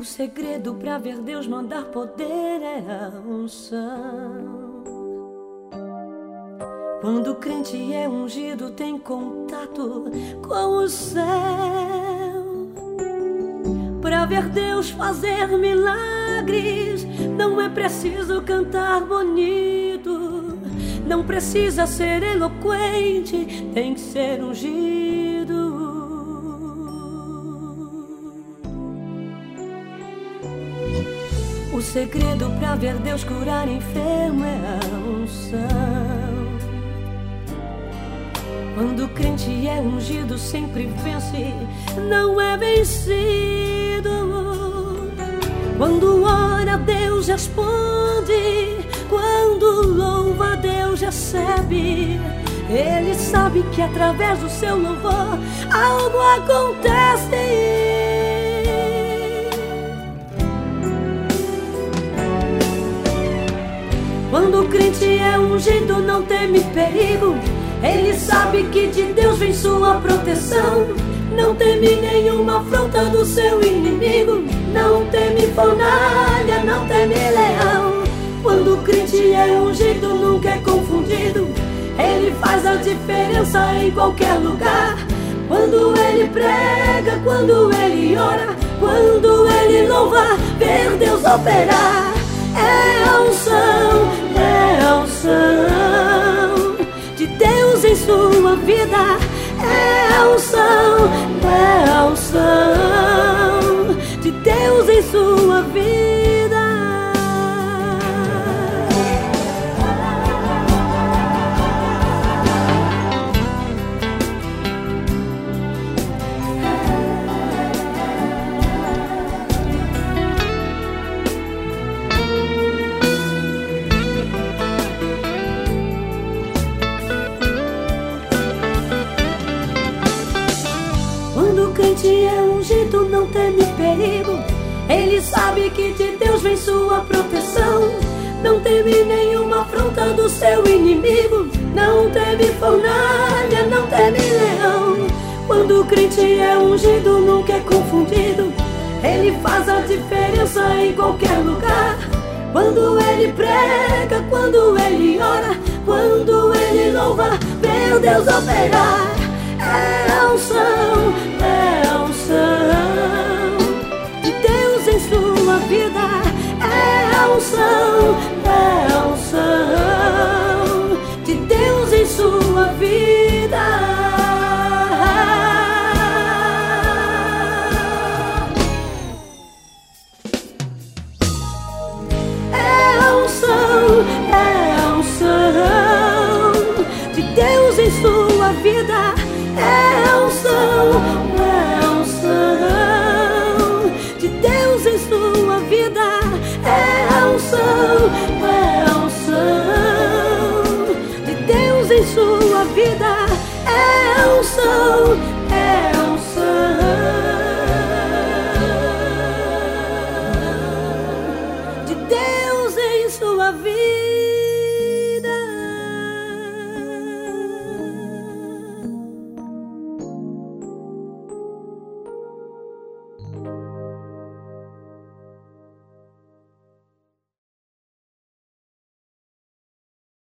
segredo pra ver Deus mandar poder é a unção. Quando o crente é ungido, tem contato com o céu. Pra ver Deus fazer milagres, não é preciso cantar bonito, não precisa ser eloquente, tem que ser ungido. O segredo pra ver Deus curar enfermo é a unção. Quando o crente é ungido, sempre vence, não é vencido. Quando ora, Deus responde. Quando louva, Deus recebe. Ele sabe que através do seu louvor algo acontece. Quando o crente é ungido, não teme perigo. Ele sabe que de Deus vem sua proteção. Não teme nenhuma afronta do seu inimigo. Não teme fornalha, não teme leão. Quando o crente é ungido, nunca é confundido. Ele faz a diferença em qualquer lugar. Quando ele prega, quando ele ora, quando ele louva, ver Deus operar. É a unção, é a unção de Deus em sua vida. É a unção, é a unção de Deus em sua vida. Quando o crente é ungido, não teme perigo. Ele sabe que de Deus vem sua proteção. Não teme nenhuma afronta do seu inimigo. Não teme fornalha, não teme leão. Quando o crente é ungido, nunca é confundido. Ele faz a diferença em qualquer lugar. Quando ele prega, quando ele ora, quando ele louva, ver Deus operar. É a unção, é a unção